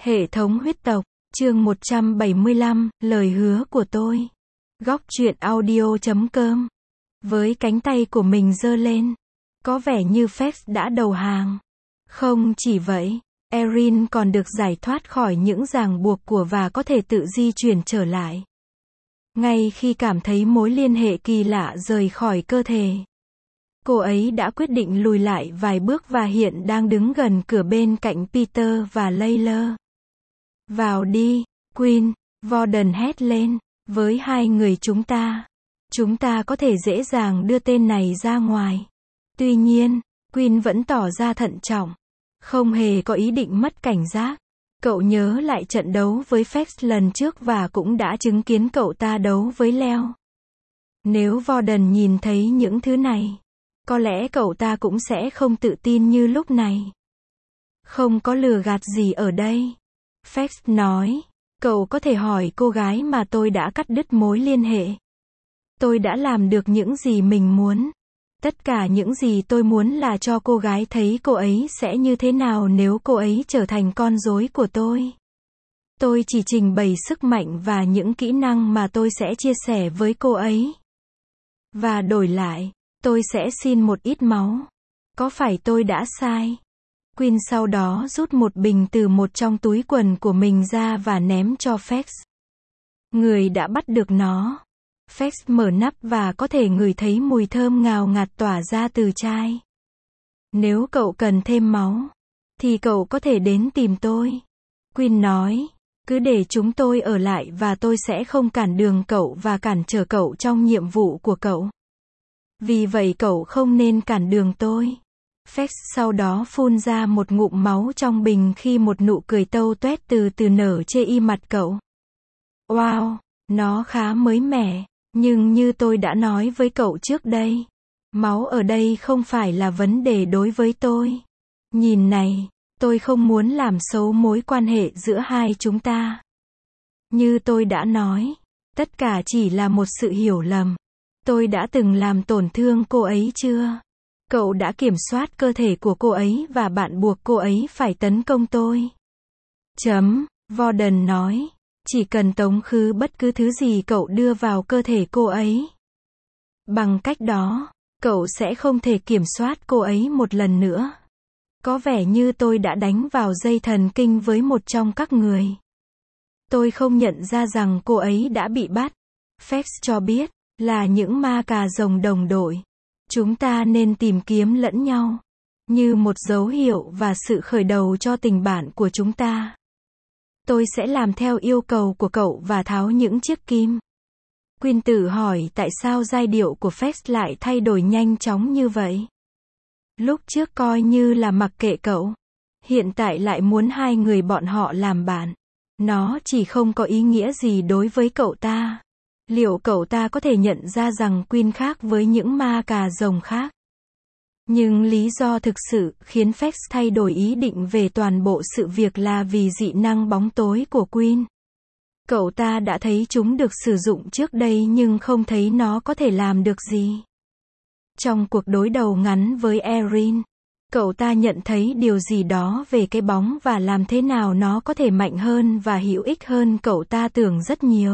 Hệ thống huyết tộc, chương 175, lời hứa của tôi. Góc truyện audio.com. Với cánh tay của mình giơ lên, có vẻ như Fex đã đầu hàng. Không chỉ vậy, Erin còn được giải thoát khỏi những ràng buộc của và có thể tự di chuyển trở lại. Ngay khi cảm thấy mối liên hệ kỳ lạ rời khỏi cơ thể, cô ấy đã quyết định lùi lại vài bước và hiện đang đứng gần cửa bên cạnh Peter và Layla. Vào đi, Quinn, Warden hét lên, với hai người chúng ta có thể dễ dàng đưa tên này ra ngoài. Tuy nhiên, Quinn vẫn tỏ ra thận trọng, không hề có ý định mất cảnh giác. Cậu nhớ lại trận đấu với Fex lần trước và cũng đã chứng kiến cậu ta đấu với Leo. Nếu Warden nhìn thấy những thứ này, có lẽ cậu ta cũng sẽ không tự tin như lúc này. Không có lừa gạt gì ở đây, Fex nói. Cậu có thể hỏi cô gái mà tôi đã cắt đứt mối liên hệ. Tôi đã làm được những gì mình muốn. Tất cả những gì tôi muốn là cho cô gái thấy cô ấy sẽ như thế nào nếu cô ấy trở thành con rối của tôi. Tôi chỉ trình bày sức mạnh và những kỹ năng mà tôi sẽ chia sẻ với cô ấy. Và đổi lại, tôi sẽ xin một ít máu. Có phải tôi đã sai? Quinn sau đó rút một bình từ một trong túi quần của mình ra và ném cho Fex. Người đã bắt được nó. Fex mở nắp và có thể ngửi thấy mùi thơm ngào ngạt tỏa ra từ chai. Nếu cậu cần thêm máu, thì cậu có thể đến tìm tôi. Quinn nói, cứ để chúng tôi ở lại và tôi sẽ không cản đường cậu và cản trở cậu trong nhiệm vụ của cậu. Vì vậy cậu không nên cản đường tôi. Fex sau đó phun ra một ngụm máu trong bình khi một nụ cười tâu tuét từ từ nở trên mặt cậu. Wow, nó khá mới mẻ, nhưng như tôi đã nói với cậu trước đây, máu ở đây không phải là vấn đề đối với tôi. Nhìn này, tôi không muốn làm xấu mối quan hệ giữa hai chúng ta. Như tôi đã nói, tất cả chỉ là một sự hiểu lầm. Tôi đã từng làm tổn thương cô ấy chưa? Cậu đã kiểm soát cơ thể của cô ấy và bạn buộc cô ấy phải tấn công tôi. Warden nói, chỉ cần tống khứ bất cứ thứ gì cậu đưa vào cơ thể cô ấy. Bằng cách đó, cậu sẽ không thể kiểm soát cô ấy một lần nữa. Có vẻ như tôi đã đánh vào dây thần kinh với một trong các người. Tôi không nhận ra rằng cô ấy đã bị bắt. Fex cho biết, là những ma cà rồng đồng đội. Chúng ta nên tìm kiếm lẫn nhau, như một dấu hiệu và sự khởi đầu cho tình bạn của chúng ta. Tôi sẽ làm theo yêu cầu của cậu và tháo những chiếc kim. Quinn tự hỏi tại sao giai điệu của Fex lại thay đổi nhanh chóng như vậy. Lúc trước coi như là mặc kệ cậu, hiện tại lại muốn hai người bọn họ làm bạn. Nó chỉ không có ý nghĩa gì đối với cậu ta. Liệu cậu ta có thể nhận ra rằng Quinn khác với những ma cà rồng khác? Nhưng lý do thực sự khiến Fex thay đổi ý định về toàn bộ sự việc là vì dị năng bóng tối của Quinn. Cậu ta đã thấy chúng được sử dụng trước đây nhưng không thấy nó có thể làm được gì. Trong cuộc đối đầu ngắn với Erin, cậu ta nhận thấy điều gì đó về cái bóng và làm thế nào nó có thể mạnh hơn và hữu ích hơn cậu ta tưởng rất nhiều.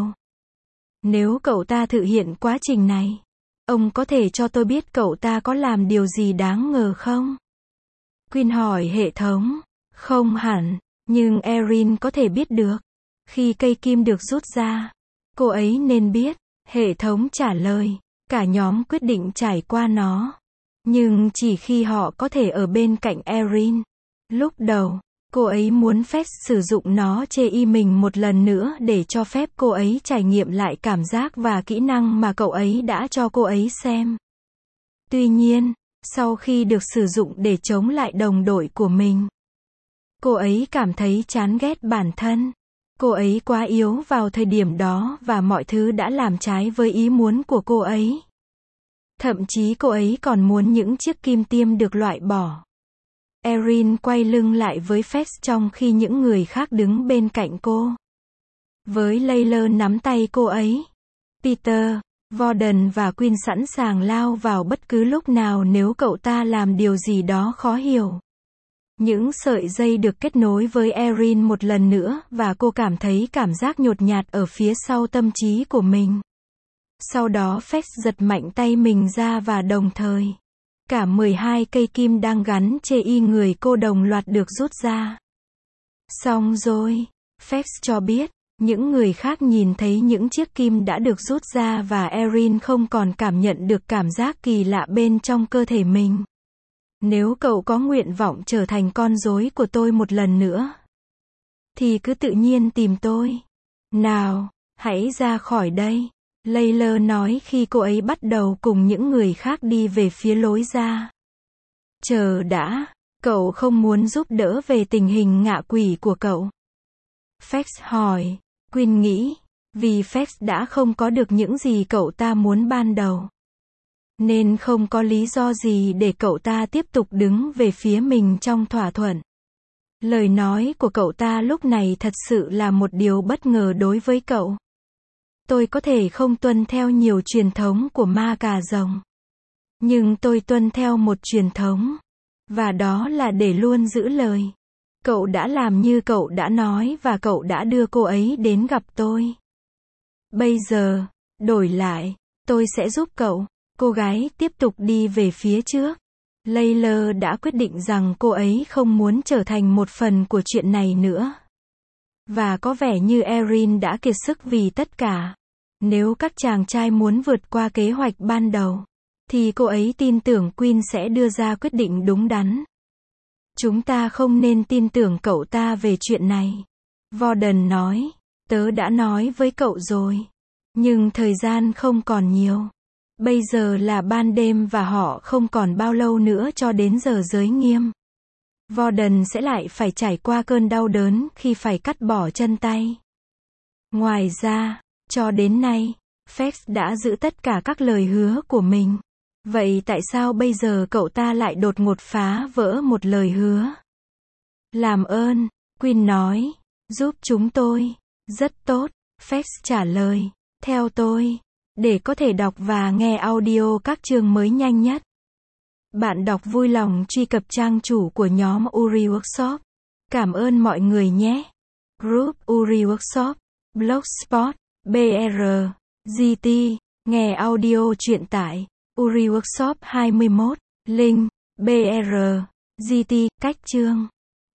Nếu cậu ta thực hiện quá trình này, ông có thể cho tôi biết cậu ta có làm điều gì đáng ngờ không? Quinn hỏi hệ thống. Không hẳn, nhưng Erin có thể biết được. Khi cây kim được rút ra, cô ấy nên biết. Hệ thống trả lời. Cả nhóm quyết định trải qua nó. Nhưng chỉ khi họ có thể ở bên cạnh Erin. Lúc đầu, cô ấy muốn Fex sử dụng nó chê y mình một lần nữa để cho phép cô ấy trải nghiệm lại cảm giác và kỹ năng mà cậu ấy đã cho cô ấy xem. Tuy nhiên, sau khi được sử dụng để chống lại đồng đội của mình, cô ấy cảm thấy chán ghét bản thân. Cô ấy quá yếu vào thời điểm đó và mọi thứ đã làm trái với ý muốn của cô ấy. Thậm chí cô ấy còn muốn những chiếc kim tiêm được loại bỏ. Erin quay lưng lại với Fex trong khi những người khác đứng bên cạnh cô. Với Layla nắm tay cô ấy. Peter, Warden và Quinn sẵn sàng lao vào bất cứ lúc nào nếu cậu ta làm điều gì đó khó hiểu. Những sợi dây được kết nối với Erin một lần nữa và cô cảm thấy cảm giác nhột nhạt ở phía sau tâm trí của mình. Sau đó Fex giật mạnh tay mình ra và đồng thời, cả 12 cây kim đang gắn chê y người cô đồng loạt được rút ra. Xong rồi, Fex cho biết, những người khác nhìn thấy những chiếc kim đã được rút ra và Erin không còn cảm nhận được cảm giác kỳ lạ bên trong cơ thể mình. Nếu cậu có nguyện vọng trở thành con rối của tôi một lần nữa, thì cứ tự nhiên tìm tôi. Nào, hãy ra khỏi đây. Layla nói khi cô ấy bắt đầu cùng những người khác đi về phía lối ra. Chờ đã, cậu không muốn giúp đỡ về tình hình ngạ quỷ của cậu? Fex hỏi. Quinn nghĩ, vì Fex đã không có được những gì cậu ta muốn ban đầu, nên không có lý do gì để cậu ta tiếp tục đứng về phía mình trong thỏa thuận. Lời nói của cậu ta lúc này thật sự là một điều bất ngờ đối với cậu. Tôi có thể không tuân theo nhiều truyền thống của ma cà rồng, nhưng tôi tuân theo một truyền thống, và đó là để luôn giữ lời. Cậu đã làm như cậu đã nói và cậu đã đưa cô ấy đến gặp tôi. Bây giờ, đổi lại, tôi sẽ giúp cậu. Cô gái tiếp tục đi về phía trước. Layla đã quyết định rằng cô ấy không muốn trở thành một phần của chuyện này nữa. Và có vẻ như Erin đã kiệt sức vì tất cả. Nếu các chàng trai muốn vượt qua kế hoạch ban đầu, thì cô ấy tin tưởng Quinn sẽ đưa ra quyết định đúng đắn. Chúng ta không nên tin tưởng cậu ta về chuyện này. Warden nói, tớ đã nói với cậu rồi. Nhưng thời gian không còn nhiều. Bây giờ là ban đêm và họ không còn bao lâu nữa cho đến giờ giới nghiêm. Warden sẽ lại phải trải qua cơn đau đớn khi phải cắt bỏ chân tay. Ngoài ra, cho đến nay, Fex đã giữ tất cả các lời hứa của mình. Vậy tại sao bây giờ cậu ta lại đột ngột phá vỡ một lời hứa? Làm ơn, Quinn nói, giúp chúng tôi. Rất tốt, Fex trả lời. Theo tôi, để có thể đọc và nghe audio các chương mới nhanh nhất. Bạn đọc vui lòng truy cập trang chủ của nhóm Uri Workshop. Cảm ơn mọi người nhé. Group Uri Workshop, Blogspot, BR, GT, nghe audio truyện tải, Uri Workshop 21, link, BR, GT, cách chương.